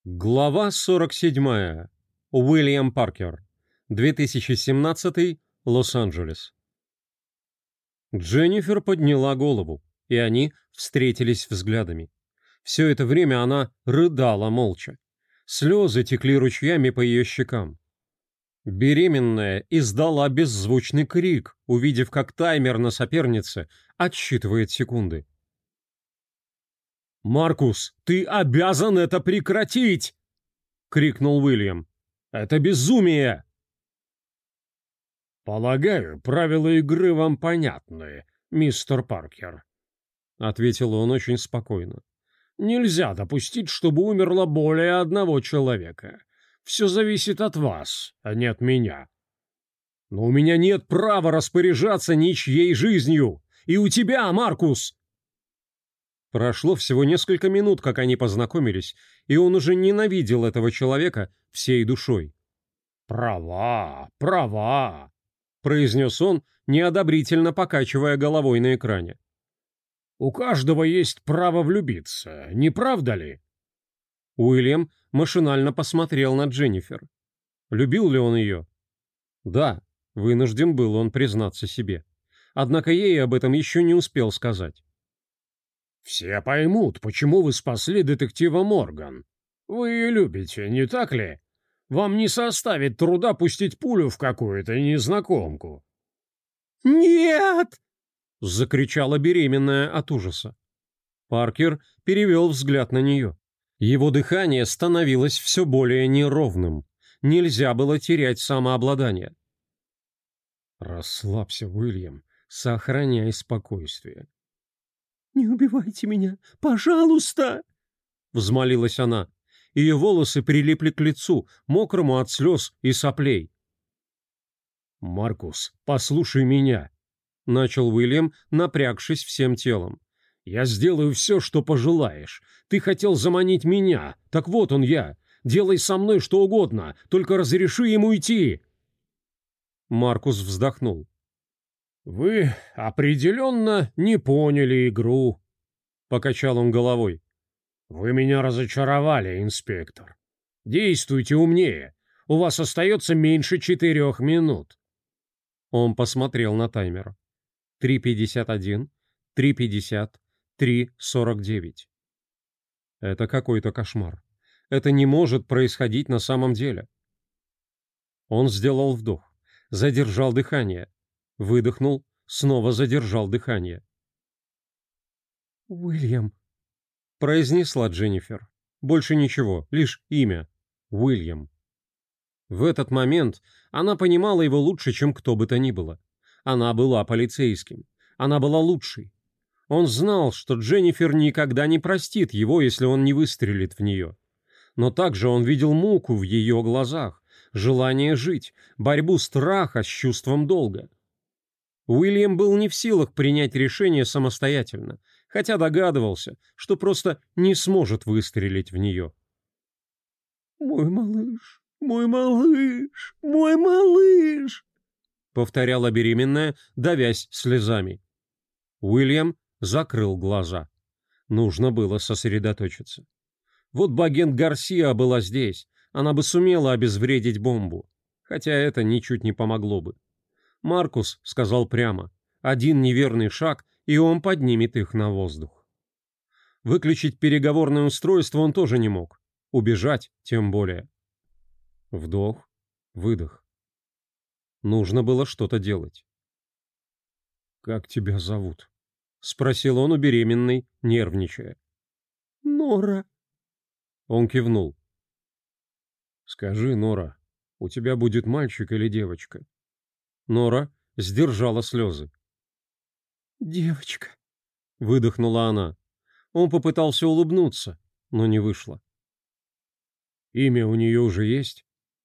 Глава 47. Уильям Паркер. 2017. Лос-Анджелес. Дженнифер подняла голову, и они встретились взглядами. Все это время она рыдала молча. Слезы текли ручьями по ее щекам. Беременная издала беззвучный крик, увидев, как таймер на сопернице отсчитывает секунды. «Маркус, ты обязан это прекратить!» — крикнул Уильям. «Это безумие!» «Полагаю, правила игры вам понятны, мистер Паркер», — ответил он очень спокойно. «Нельзя допустить, чтобы умерло более одного человека. Все зависит от вас, а не от меня». «Но у меня нет права распоряжаться ничьей жизнью! И у тебя, Маркус!» Прошло всего несколько минут, как они познакомились, и он уже ненавидел этого человека всей душой. «Права, права», — произнес он, неодобрительно покачивая головой на экране. «У каждого есть право влюбиться, не правда ли?» Уильям машинально посмотрел на Дженнифер. Любил ли он ее? Да, вынужден был он признаться себе. Однако ей об этом еще не успел сказать. «Все поймут, почему вы спасли детектива Морган. Вы ее любите, не так ли? Вам не составит труда пустить пулю в какую-то незнакомку». «Нет!» — закричала беременная от ужаса. Паркер перевел взгляд на нее. Его дыхание становилось все более неровным. Нельзя было терять самообладание. «Расслабься, Уильям, сохраняй спокойствие». «Не убивайте меня, пожалуйста!» — взмолилась она. Ее волосы прилипли к лицу, мокрому от слез и соплей. «Маркус, послушай меня», — начал Уильям, напрягшись всем телом. «Я сделаю все, что пожелаешь. Ты хотел заманить меня, так вот он я. Делай со мной что угодно, только разреши ему уйти». Маркус вздохнул. «Вы определенно не поняли игру», — покачал он головой. «Вы меня разочаровали, инспектор. Действуйте умнее. У вас остается меньше 4 минут». Он посмотрел на таймер. 3:51, 3:50, 3:49. Это какой-то кошмар. Это не может происходить на самом деле. Он сделал вдох, задержал дыхание, выдохнул, снова задержал дыхание. «Уильям», — произнесла Дженнифер. Больше ничего, лишь имя. Уильям. В этот момент она понимала его лучше, чем кто бы то ни было. Она была полицейским. Она была лучшей. Он знал, что Дженнифер никогда не простит его, если он не выстрелит в нее. Но также он видел муку в ее глазах, желание жить, борьбу страха с чувством долга. Уильям был не в силах принять решение самостоятельно, хотя догадывался, что просто не сможет выстрелить в нее. «Мой малыш, мой малыш, мой малыш!» — повторяла беременная, давясь слезами. Уильям закрыл глаза. Нужно было сосредоточиться. Вот бы агент Гарсиа была здесь, она бы сумела обезвредить бомбу, хотя это ничуть не помогло бы. Маркус сказал прямо: один неверный шаг, и он поднимет их на воздух. Выключить переговорное устройство он тоже не мог. Убежать тем более. Вдох, выдох. Нужно было что-то делать. «Как тебя зовут?» — спросил он у беременной, нервничая. «Нора». Он кивнул. «Скажи, Нора, у тебя будет мальчик или девочка?» Нора сдержала слезы. «Девочка», — выдохнула она. Он попытался улыбнуться, но не вышло. «Имя у нее уже есть?»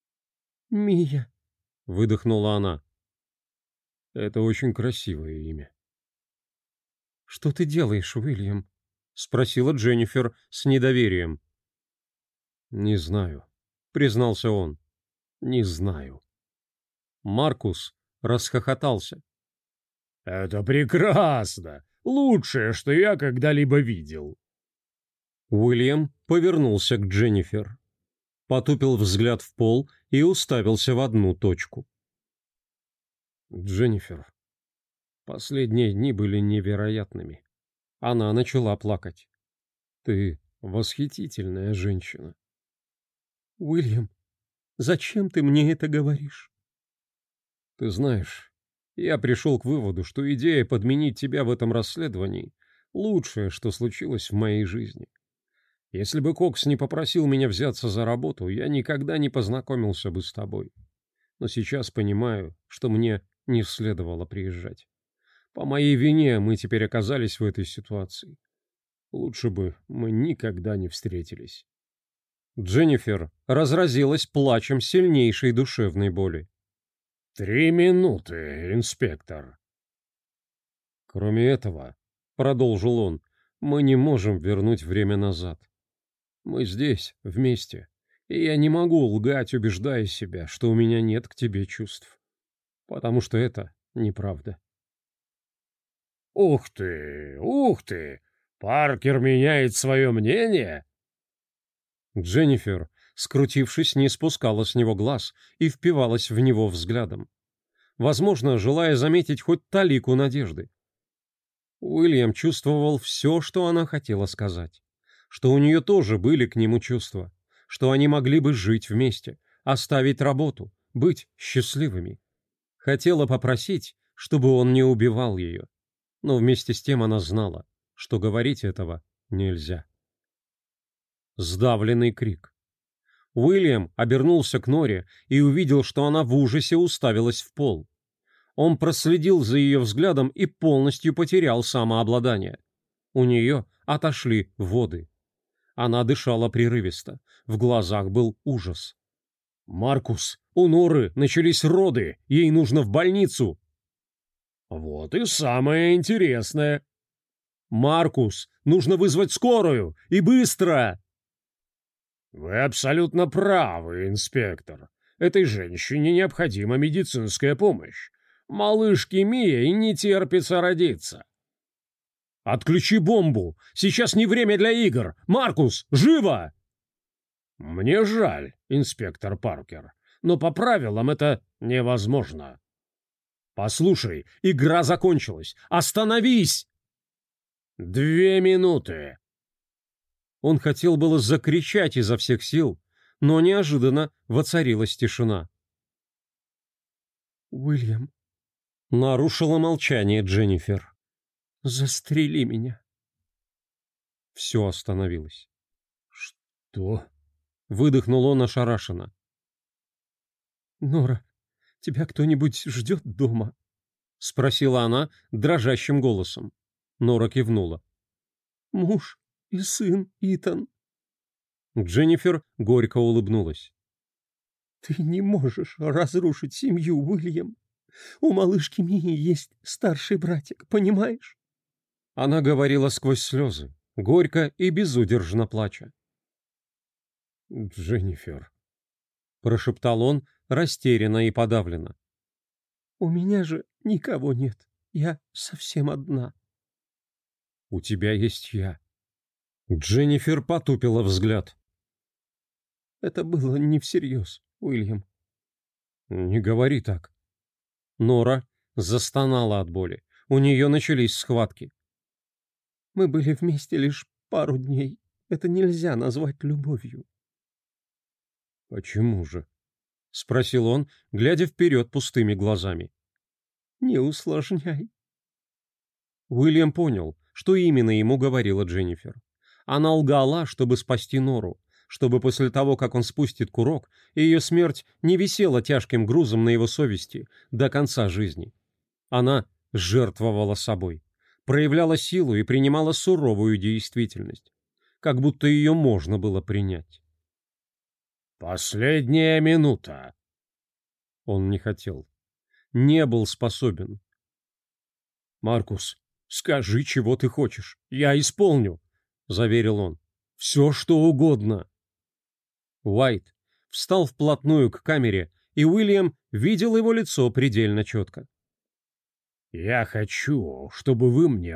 «Мия», — выдохнула она. «Это очень красивое имя». «Что ты делаешь, Уильям?» — спросила Дженнифер с недоверием. «Не знаю», — признался он. «Не знаю». Маркус расхохотался. «Это прекрасно! Лучшее, что я когда-либо видел!» Уильям повернулся к Дженнифер. потупил взгляд в пол и уставился в одну точку. «Дженнифер, последние дни были невероятными». Она начала плакать. «Ты восхитительная женщина». «Уильям, зачем ты мне это говоришь?» «Ты знаешь, я пришел к выводу, что идея подменить тебя в этом расследовании — лучшее, что случилось в моей жизни. Если бы Кокс не попросил меня взяться за работу, я никогда не познакомился бы с тобой. Но сейчас понимаю, что мне не следовало приезжать. По моей вине мы теперь оказались в этой ситуации. Лучше бы мы никогда не встретились». Дженнифер разразилась плачем сильнейшей душевной боли. 3 минуты, инспектор. «Кроме этого, — продолжил он, — мы не можем вернуть время назад. Мы здесь, вместе, и я не могу лгать, убеждая себя, что у меня нет к тебе чувств. Потому что это неправда». Ух ты, ух ты! Паркер меняет свое мнение? Дженнифер, скрутившись, не спускала с него глаз и впивалась в него взглядом. Возможно, желая заметить хоть талику надежды. Уильям чувствовал все, что она хотела сказать. Что у нее тоже были к нему чувства. Что они могли бы жить вместе, оставить работу, быть счастливыми. Хотела попросить, чтобы он не убивал ее. Но вместе с тем она знала, что говорить этого нельзя. Сдавленный крик. Уильям обернулся к Норе и увидел, что она в ужасе уставилась в пол. Он проследил за ее взглядом и полностью потерял самообладание. У нее отошли воды. Она дышала прерывисто, в глазах был ужас. «Маркус, у Норы начались роды, ей нужно в больницу!» Вот и самое интересное. «Маркус, нужно вызвать скорую, и быстро!» Вы абсолютно правы, инспектор. Этой женщине необходима медицинская помощь. Малышке Мии не терпится родиться. «Отключи бомбу! Сейчас не время для игр! Маркус, живо!» Мне жаль, инспектор Паркер, но по правилам это невозможно. «Послушай, игра закончилась! Остановись!» 2 минуты. Он хотел было закричать изо всех сил, но неожиданно воцарилась тишина. «Уильям», — нарушила молчание Дженнифер, — «застрели меня». Все остановилось. «Что?» — выдохнул он ошарашенно. «Нора, тебя кто-нибудь ждет дома?» — спросила она дрожащим голосом. Нора кивнула. «Муж и сын Итан». Дженнифер горько улыбнулась. «Ты не можешь разрушить семью, Уильям. У малышки Мии есть старший братик, понимаешь?» Она говорила сквозь слезы, горько и безудержно плача. «Дженнифер», — прошептал он растерянно и подавленно. «У меня же никого нет. Я совсем одна». «У тебя есть я». Дженнифер потупила взгляд. «Это было не всерьез, Уильям». «Не говори так». Нора застонала от боли. У нее начались схватки. «Мы были вместе лишь пару дней. Это нельзя назвать любовью». «Почему же?» — спросил он, глядя вперед пустыми глазами. «Не усложняй». Уильям понял, что именно ему говорила Дженнифер. Она лгала, чтобы спасти Нору, чтобы после того, как он спустит курок, ее смерть не висела тяжким грузом на его совести до конца жизни. Она жертвовала собой, проявляла силу и принимала суровую действительность, как будто ее можно было принять. «Последняя минута!» Он не хотел, не был способен. «Маркус, скажи, чего ты хочешь, я исполню», — заверил он. «Все, что угодно». Уайт встал вплотную к камере, и Уильям видел его лицо предельно четко. «Я хочу, чтобы вы мне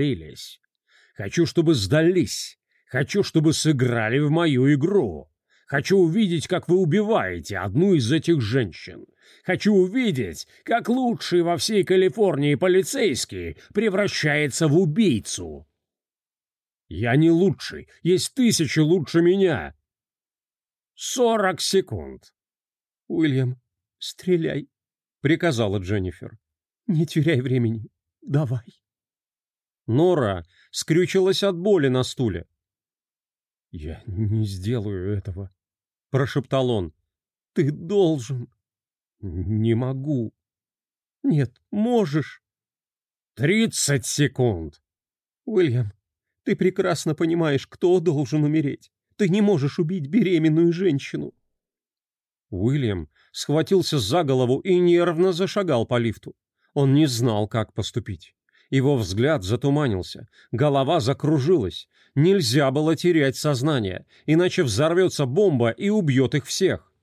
покорились. Хочу, чтобы сдались. Хочу, чтобы сыграли в мою игру. Хочу увидеть, как вы убиваете одну из этих женщин. Хочу увидеть, как лучший во всей Калифорнии полицейский превращается в убийцу. Я не лучший, есть тысячи лучше меня. 40 секунд. «Уильям, стреляй», — приказала Дженнифер. «Не теряй времени. Давай». Нора скрючилась от боли на стуле. «Я не сделаю этого», — прошептал он. «Ты должен». «Не могу». «Нет, можешь». 30 секунд. «Уильям, ты прекрасно понимаешь, кто должен умереть. Ты не можешь убить беременную женщину». Уильям схватился за голову и нервно зашагал по лифту. Он не знал, как поступить. Его взгляд затуманился, голова закружилась. Нельзя было терять сознание, иначе взорвется бомба и убьет их всех.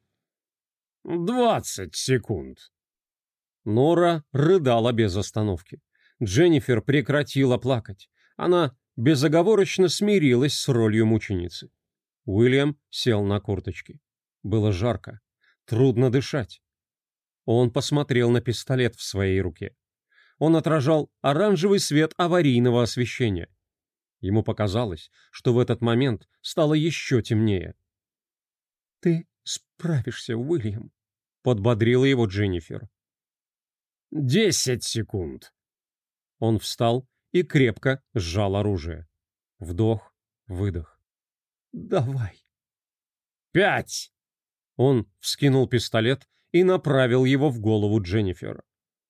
20 секунд. Нора рыдала без остановки. Дженнифер прекратила плакать. Она безоговорочно смирилась с ролью мученицы. Уильям сел на корточки. Было жарко. Трудно дышать. Он посмотрел на пистолет в своей руке. Он отражал оранжевый свет аварийного освещения. Ему показалось, что в этот момент стало еще темнее. «Ты справишься, Уильям», — подбодрила его Дженнифер. 10 секунд. Он встал и крепко сжал оружие. Вдох, выдох. «Давай». 5. Он вскинул пистолет и направил его в голову Дженнифер.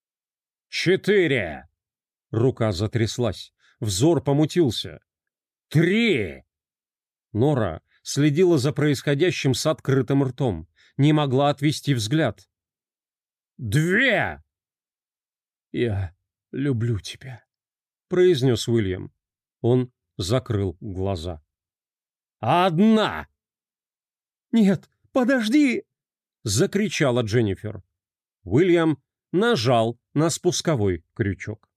4. Рука затряслась, взор помутился. 3. Нора следила за происходящим с открытым ртом, не могла отвести взгляд. 2. «Я люблю тебя», — произнес Уильям. Он закрыл глаза. 1. «Нет, подожди!» — закричала Дженнифер. Уильям нажал на спусковой крючок.